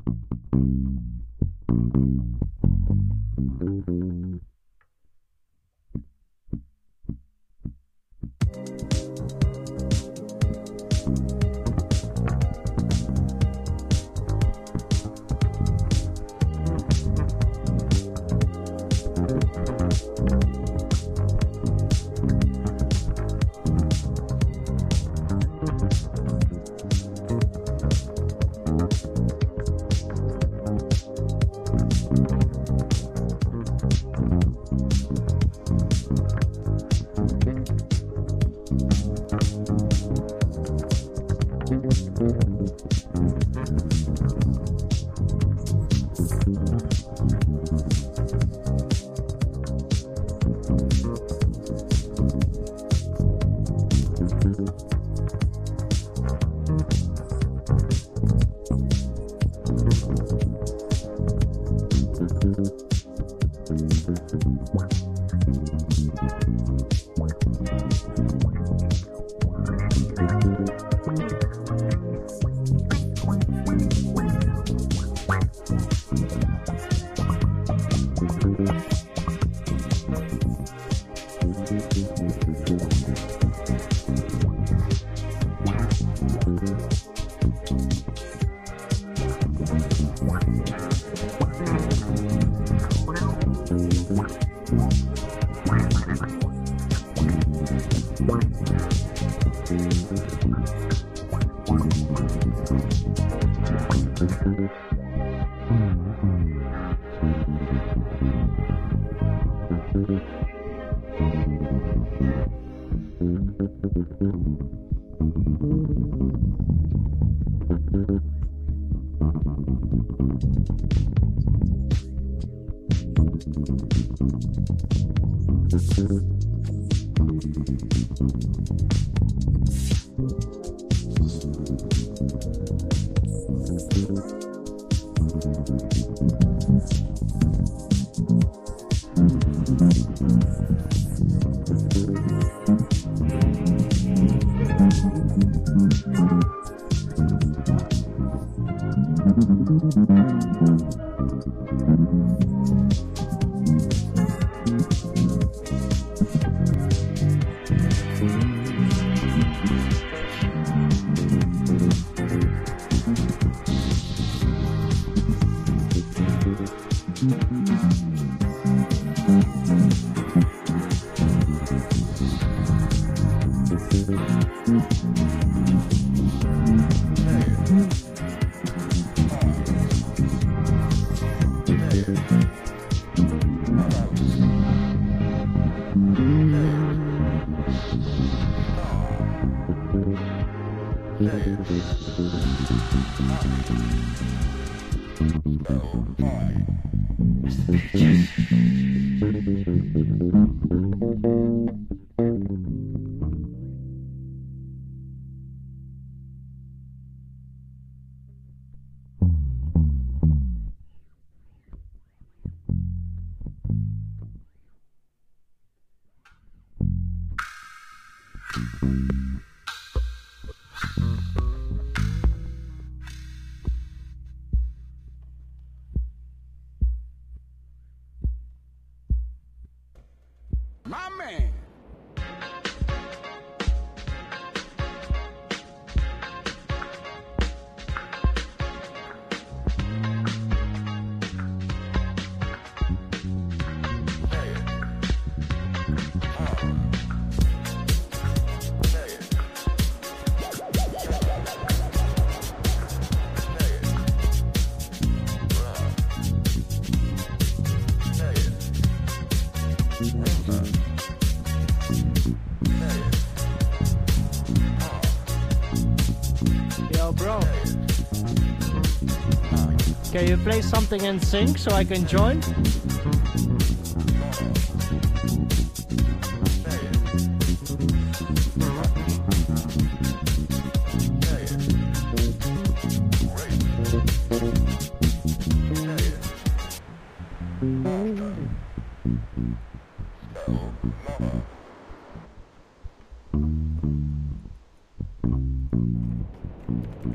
My man. Yo, bro. Can you play something in sync so I can join?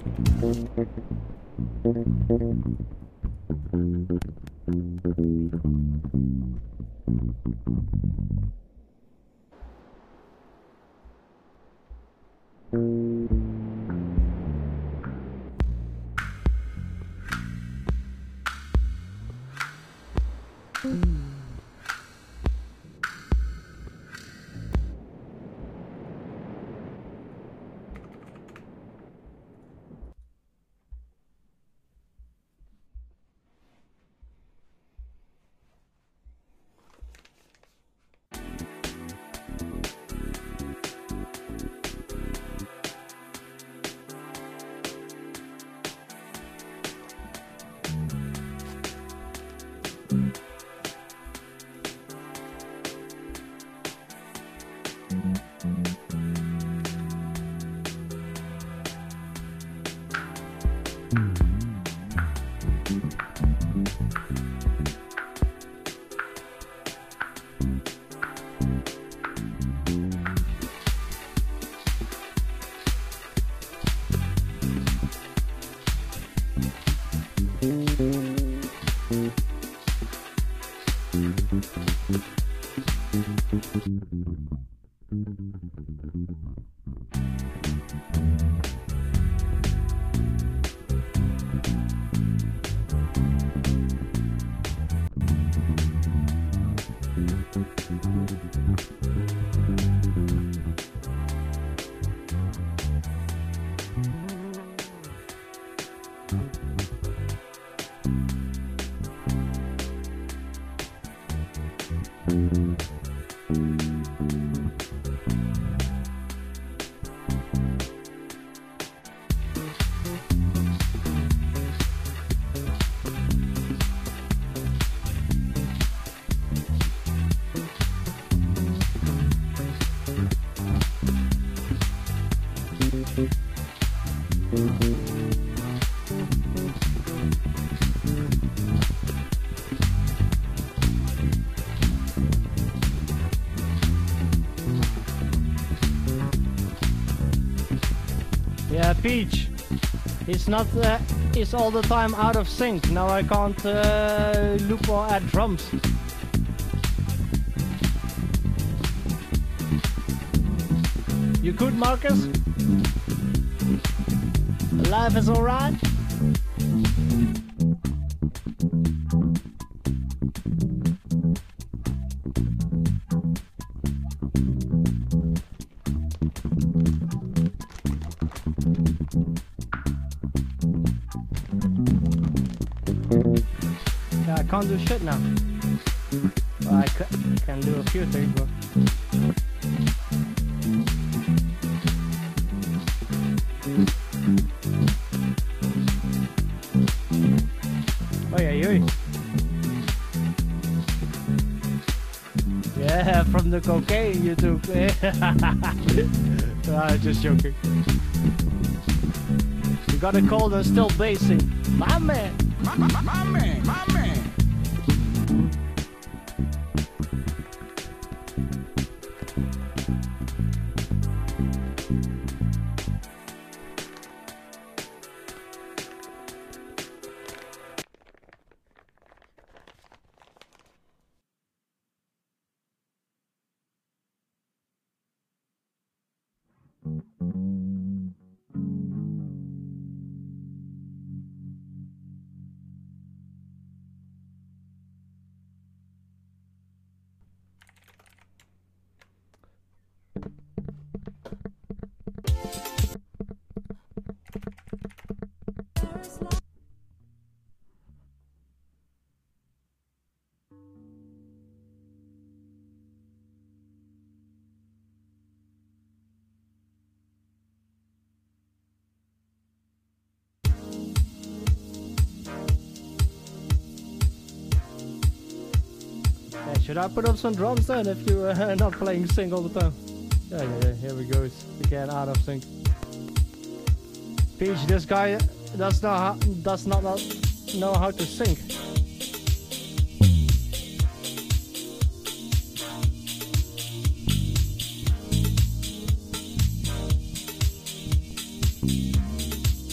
Yeah, Peach. It's not. It's all the time out of sync. Now I can't loop or add drums. You good, Marcus? Life is alright. Yeah, I can't do shit now. Well, I can do a few things, but. Yeah, from the cocaine you took. Just joking. You got a cold and still basing. My man! My man! My man! Should I put up some drums then if you are not playing sync all the time? Yeah, here we go. Again, out of sync. Peach, this guy does not know how to sync.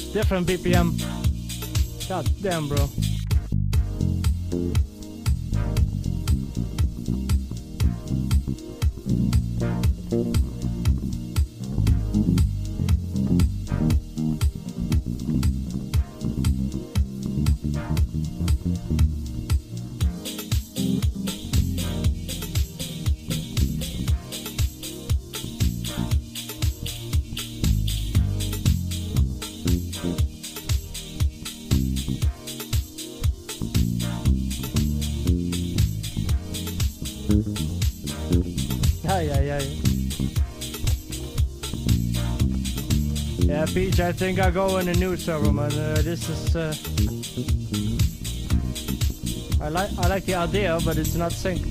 different BPM. God damn, bro. Yeah, Peach, I think I go in a new server, man. This is I like the idea, but it's not sync.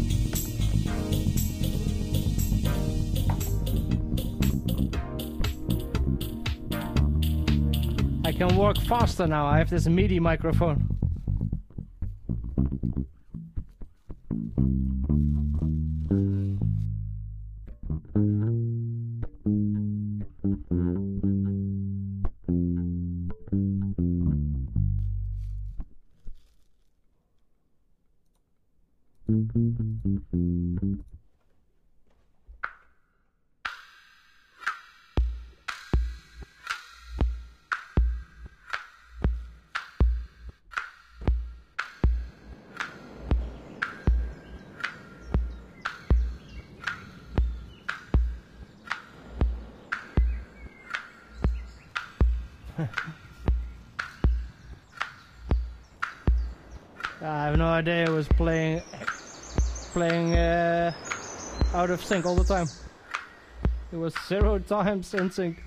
I can work faster now. I have this MIDI microphone. I have no idea. I was playing out of sync all the time. It was 0 times in sync.